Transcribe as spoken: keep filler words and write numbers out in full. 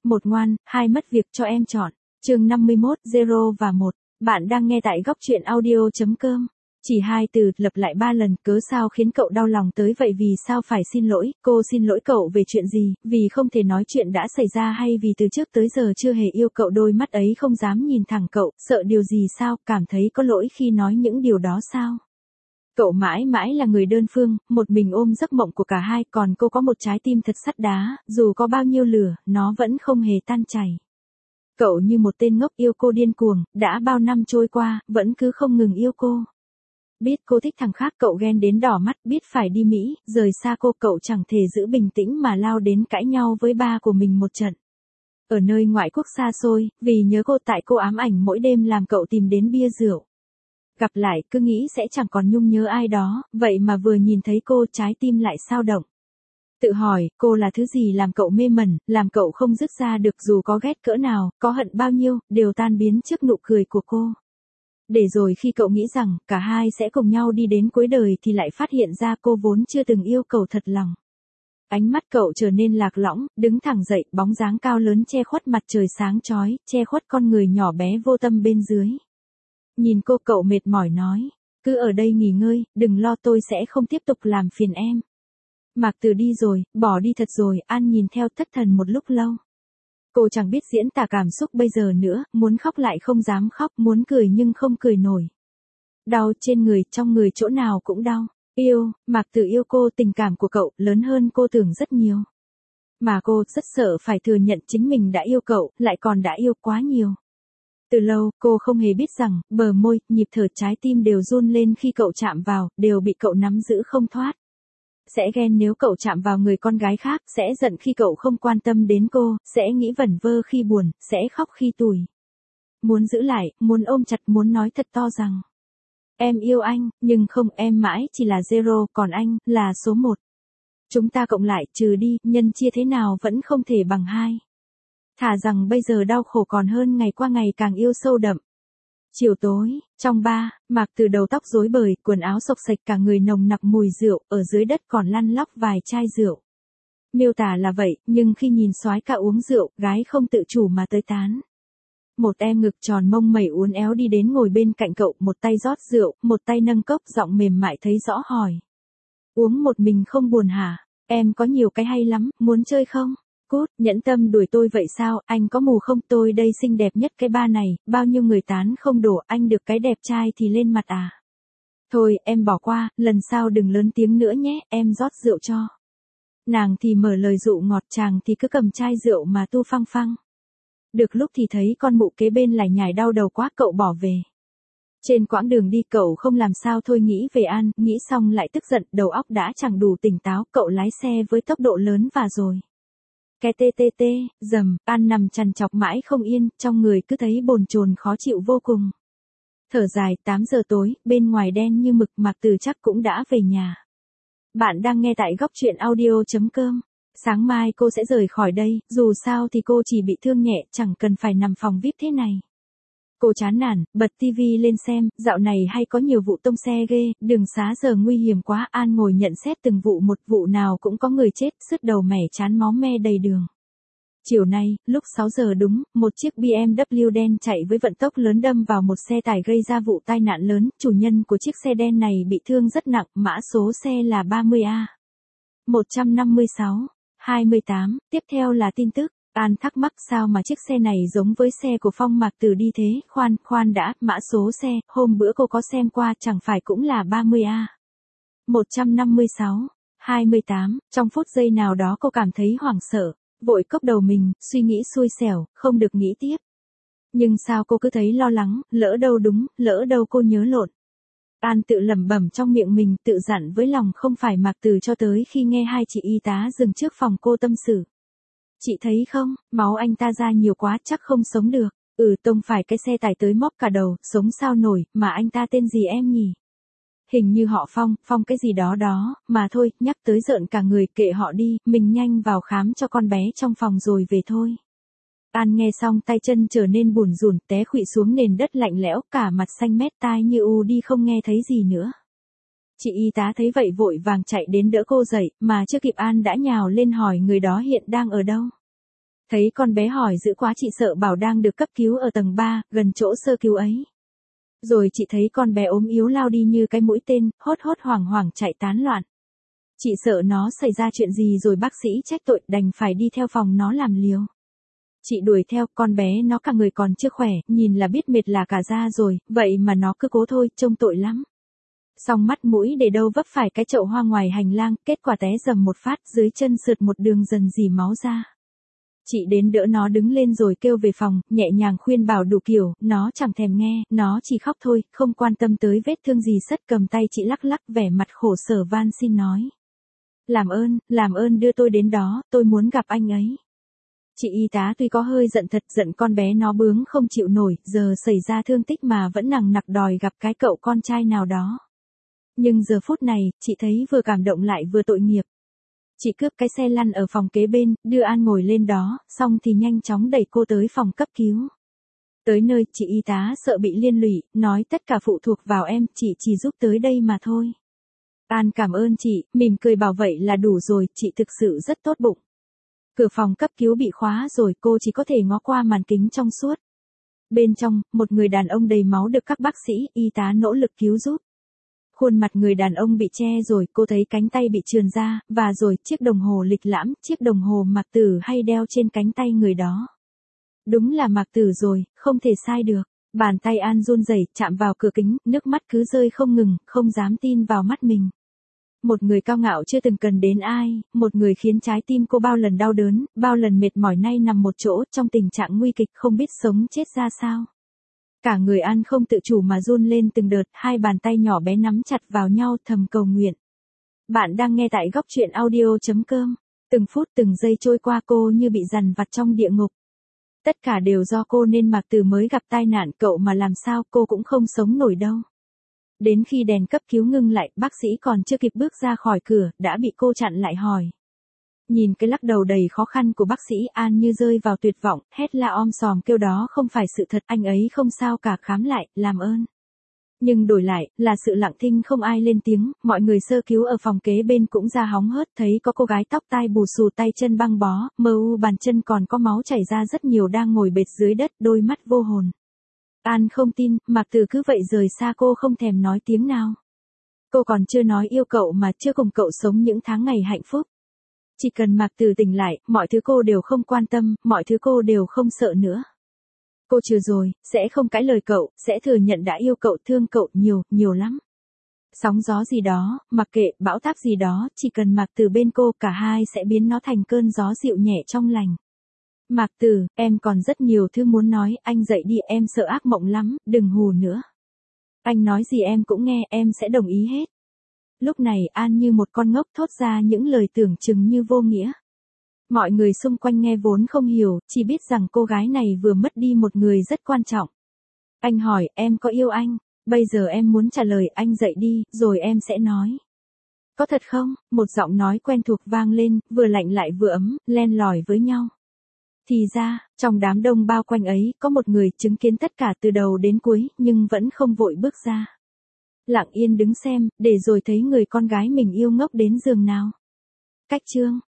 Một ngoan, hai mất việc cho em chọn. Chương năm mươi mốt, Zero và một. Bạn đang nghe tại góc truyện audio chấm com. Chỉ hai từ, lặp lại ba lần, cớ sao khiến cậu đau lòng tới vậy, vì sao phải xin lỗi, cô xin lỗi cậu về chuyện gì, vì không thể nói chuyện đã xảy ra hay vì từ trước tới giờ chưa hề yêu cậu, đôi mắt ấy không dám nhìn thẳng cậu, sợ điều gì sao, cảm thấy có lỗi khi nói những điều đó sao? Cậu mãi mãi là người đơn phương, một mình ôm giấc mộng của cả hai, còn cô có một trái tim thật sắt đá, dù có bao nhiêu lửa, nó vẫn không hề tan chảy. Cậu như một tên ngốc yêu cô điên cuồng, đã bao năm trôi qua, vẫn cứ không ngừng yêu cô. Biết cô thích thằng khác cậu ghen đến đỏ mắt, biết phải đi Mỹ, rời xa cô cậu chẳng thể giữ bình tĩnh mà lao đến cãi nhau với ba của mình một trận. Ở nơi ngoại quốc xa xôi, vì nhớ cô tại cô ám ảnh mỗi đêm làm cậu tìm đến bia rượu. Gặp lại cứ nghĩ sẽ chẳng còn nhung nhớ ai đó, vậy mà vừa nhìn thấy cô trái tim lại xao động. Tự hỏi, cô là thứ gì làm cậu mê mẩn, làm cậu không dứt ra được, dù có ghét cỡ nào, có hận bao nhiêu, đều tan biến trước nụ cười của cô. Để rồi khi cậu nghĩ rằng, cả hai sẽ cùng nhau đi đến cuối đời thì lại phát hiện ra cô vốn chưa từng yêu cậu thật lòng. Ánh mắt cậu trở nên lạc lõng, đứng thẳng dậy, bóng dáng cao lớn che khuất mặt trời sáng chói, che khuất con người nhỏ bé vô tâm bên dưới. Nhìn cô cậu mệt mỏi nói, cứ ở đây nghỉ ngơi, đừng lo, tôi sẽ không tiếp tục làm phiền em. Mạc Từ đi rồi, bỏ đi thật rồi, An nhìn theo thất thần một lúc lâu. Cô chẳng biết diễn tả cảm xúc bây giờ nữa, muốn khóc lại không dám khóc, muốn cười nhưng không cười nổi. Đau trên người, trong người chỗ nào cũng đau. Yêu, Mạc Từ yêu cô, tình cảm của cậu lớn hơn cô tưởng rất nhiều. Mà cô rất sợ phải thừa nhận chính mình đã yêu cậu, lại còn đã yêu quá nhiều. Từ lâu, cô không hề biết rằng, bờ môi, nhịp thở, trái tim đều run lên khi cậu chạm vào, đều bị cậu nắm giữ không thoát. Sẽ ghen nếu cậu chạm vào người con gái khác, sẽ giận khi cậu không quan tâm đến cô, sẽ nghĩ vẩn vơ khi buồn, sẽ khóc khi tủi. Muốn giữ lại, muốn ôm chặt, muốn nói thật to rằng em yêu anh, nhưng không, em mãi chỉ là zero, còn anh, là số một. Chúng ta cộng lại, trừ đi, nhân chia thế nào vẫn không thể bằng hai. Thà rằng bây giờ đau khổ còn hơn ngày qua ngày càng yêu sâu đậm. Chiều tối, trong ba, Mạc Từ đầu tóc rối bời, quần áo xộc xệch, cả người nồng nặc mùi rượu, ở dưới đất còn lăn lóc vài chai rượu. Miêu tả là vậy, nhưng khi nhìn soái ca uống rượu, gái không tự chủ mà tới tán. Một em ngực tròn mông mẩy uốn éo đi đến ngồi bên cạnh cậu, một tay rót rượu, một tay nâng cốc, giọng mềm mại thấy rõ hỏi. Uống một mình không buồn hả? Em có nhiều cái hay lắm, muốn chơi không? Cút, nhẫn tâm đuổi tôi vậy sao, anh có mù không, tôi đây xinh đẹp nhất cái ba này, bao nhiêu người tán không đổ, anh được cái đẹp trai thì lên mặt à. Thôi, em bỏ qua, lần sau đừng lớn tiếng nữa nhé, em rót rượu cho. Nàng thì mở lời dụ ngọt, chàng thì cứ cầm chai rượu mà tu phăng phăng. Được lúc thì thấy con mụ kế bên lại nhảy đau đầu quá, cậu bỏ về. Trên quãng đường đi cậu không làm sao thôi nghĩ về An, nghĩ xong lại tức giận, đầu óc đã chẳng đủ tỉnh táo, cậu lái xe với tốc độ lớn và rồi. Cái tê tê tê, dầm, An nằm trằn trọc mãi không yên, trong người cứ thấy bồn chồn khó chịu vô cùng. Thở dài, tám giờ tối, bên ngoài đen như mực, Mạc Từ chắc cũng đã về nhà. Bạn đang nghe tại góc truyện audio chấm com. Sáng mai cô sẽ rời khỏi đây, dù sao thì cô chỉ bị thương nhẹ, chẳng cần phải nằm phòng vi ai pi thế này. Cô chán nản, bật tivi lên xem, dạo này hay có nhiều vụ tông xe ghê, đường xá giờ nguy hiểm quá. An ngồi nhận xét từng vụ một, vụ nào cũng có người chết, sứt đầu mẻ chán, máu me đầy đường. Chiều nay, lúc sáu giờ đúng, một chiếc bê em vê đen chạy với vận tốc lớn đâm vào một xe tải gây ra vụ tai nạn lớn, chủ nhân của chiếc xe đen này bị thương rất nặng, mã số xe là ba mươi A một năm sáu hai tám. Tiếp theo là tin tức. An thắc mắc sao mà chiếc xe này giống với xe của Phong Mạc Từ đi thế, khoan, khoan đã, mã số xe, hôm bữa cô có xem qua, chẳng phải cũng là ba mươi A một năm sáu hai tám, trong phút giây nào đó cô cảm thấy hoảng sợ, vội cốc đầu mình, suy nghĩ xui xẻo, không được nghĩ tiếp. Nhưng sao cô cứ thấy lo lắng, lỡ đâu đúng, lỡ đâu cô nhớ lộn. An tự lẩm bẩm trong miệng mình, tự dặn với lòng không phải Mạc Từ, cho tới khi nghe hai chị y tá dừng trước phòng cô tâm sự. Chị thấy không, máu anh ta ra nhiều quá, chắc không sống được. Ừ, tông phải cái xe tải tới móc cả đầu, sống sao nổi, mà anh ta tên gì em nhỉ? Hình như họ Phong, Phong cái gì đó đó, mà thôi, nhắc tới rợn cả người, kệ họ đi, mình nhanh vào khám cho con bé trong phòng rồi về thôi. An nghe xong tay chân trở nên bủn rủn, té khuỵu xuống nền đất lạnh lẽo, cả mặt xanh mét, tai như u đi không nghe thấy gì nữa. Chị y tá thấy vậy vội vàng chạy đến đỡ cô dậy, mà chưa kịp An đã nhào lên hỏi người đó hiện đang ở đâu. Thấy con bé hỏi dữ quá chị sợ bảo đang được cấp cứu ở tầng ba, gần chỗ sơ cứu ấy. Rồi chị thấy con bé ốm yếu lao đi như cái mũi tên, hốt hốt hoảng hoảng chạy tán loạn. Chị sợ nó xảy ra chuyện gì rồi bác sĩ trách tội, đành phải đi theo phòng nó làm liều. Chị đuổi theo, con bé nó cả người còn chưa khỏe, nhìn là biết mệt là cả da rồi, vậy mà nó cứ cố thôi, trông tội lắm. Xong mắt mũi để đâu vấp phải cái chậu hoa ngoài hành lang, kết quả té dầm một phát, dưới chân sượt một đường dần dì máu ra. Chị đến đỡ nó đứng lên rồi kêu về phòng, nhẹ nhàng khuyên bảo đủ kiểu, nó chẳng thèm nghe, nó chỉ khóc thôi, không quan tâm tới vết thương gì, sất cầm tay chị lắc lắc vẻ mặt khổ sở van xin nói. Làm ơn, làm ơn đưa tôi đến đó, tôi muốn gặp anh ấy. Chị y tá tuy có hơi giận thật, giận con bé nó bướng không chịu nổi, giờ xảy ra thương tích mà vẫn nằng nặc đòi gặp cái cậu con trai nào đó. Nhưng giờ phút này, chị thấy vừa cảm động lại vừa tội nghiệp. Chị cướp cái xe lăn ở phòng kế bên, đưa An ngồi lên đó, xong thì nhanh chóng đẩy cô tới phòng cấp cứu. Tới nơi, chị y tá sợ bị liên lụy, nói tất cả phụ thuộc vào em, chị chỉ giúp tới đây mà thôi. An cảm ơn chị, mỉm cười bảo vậy là đủ rồi, chị thực sự rất tốt bụng. Cửa phòng cấp cứu bị khóa rồi, cô chỉ có thể ngó qua màn kính trong suốt. Bên trong, một người đàn ông đầy máu được các bác sĩ, y tá nỗ lực cứu giúp. Khuôn mặt người đàn ông bị che rồi, cô thấy cánh tay bị trườn ra, và rồi chiếc đồng hồ lịch lãm, chiếc đồng hồ Mạc Tử hay đeo trên cánh tay người đó. Đúng là Mạc Tử rồi, không thể sai được. Bàn tay An run rẩy chạm vào cửa kính, nước mắt cứ rơi không ngừng, không dám tin vào mắt mình. Một người cao ngạo chưa từng cần đến ai, một người khiến trái tim cô bao lần đau đớn, bao lần mệt mỏi nay nằm một chỗ trong tình trạng nguy kịch không biết sống chết ra sao. Cả người An không tự chủ mà run lên từng đợt, hai bàn tay nhỏ bé nắm chặt vào nhau thầm cầu nguyện. Bạn đang nghe tại góc truyện audio.com. Từng phút từng giây trôi qua cô như bị dằn vặt trong địa ngục. Tất cả đều do cô nên Mạc Tử mới gặp tai nạn, cậu mà làm sao cô cũng không sống nổi đâu. Đến khi đèn cấp cứu ngưng lại, bác sĩ còn chưa kịp bước ra khỏi cửa, đã bị cô chặn lại hỏi. Nhìn cái lắc đầu đầy khó khăn của bác sĩ, An như rơi vào tuyệt vọng, hét la om sòm kêu đó không phải sự thật, anh ấy không sao cả, khám lại, làm ơn. Nhưng đổi lại, là sự lặng thinh không ai lên tiếng, mọi người sơ cứu ở phòng kế bên cũng ra hóng hớt, thấy có cô gái tóc tai bù xù tay chân băng bó, mờ u bàn chân còn có máu chảy ra rất nhiều đang ngồi bệt dưới đất, đôi mắt vô hồn. An không tin, Mạc Tử cứ vậy rời xa cô không thèm nói tiếng nào. Cô còn chưa nói yêu cậu mà chưa cùng cậu sống những tháng ngày hạnh phúc. Chỉ cần Mạc Tử tỉnh lại, mọi thứ cô đều không quan tâm, mọi thứ cô đều không sợ nữa. Cô trừ rồi, sẽ không cãi lời cậu, sẽ thừa nhận đã yêu cậu, thương cậu nhiều, nhiều lắm. Sóng gió gì đó, mặc kệ, bão táp gì đó, chỉ cần Mạc Tử bên cô, cả hai sẽ biến nó thành cơn gió dịu nhẹ trong lành. Mạc Tử, em còn rất nhiều thứ muốn nói, anh dậy đi, em sợ ác mộng lắm, đừng hù nữa. Anh nói gì em cũng nghe, em sẽ đồng ý hết. Lúc này An như một con ngốc thốt ra những lời tưởng chừng như vô nghĩa. Mọi người xung quanh nghe vốn không hiểu, chỉ biết rằng cô gái này vừa mất đi một người rất quan trọng. Anh hỏi, em có yêu anh? Bây giờ em muốn trả lời, anh dậy đi, rồi em sẽ nói. Có thật không? Một giọng nói quen thuộc vang lên, vừa lạnh lại vừa ấm, len lỏi với nhau. Thì ra, trong đám đông bao quanh ấy, có một người chứng kiến tất cả từ đầu đến cuối, nhưng vẫn không vội bước ra. Lặng yên đứng xem, để rồi thấy người con gái mình yêu ngốc đến giường nào. Cách chương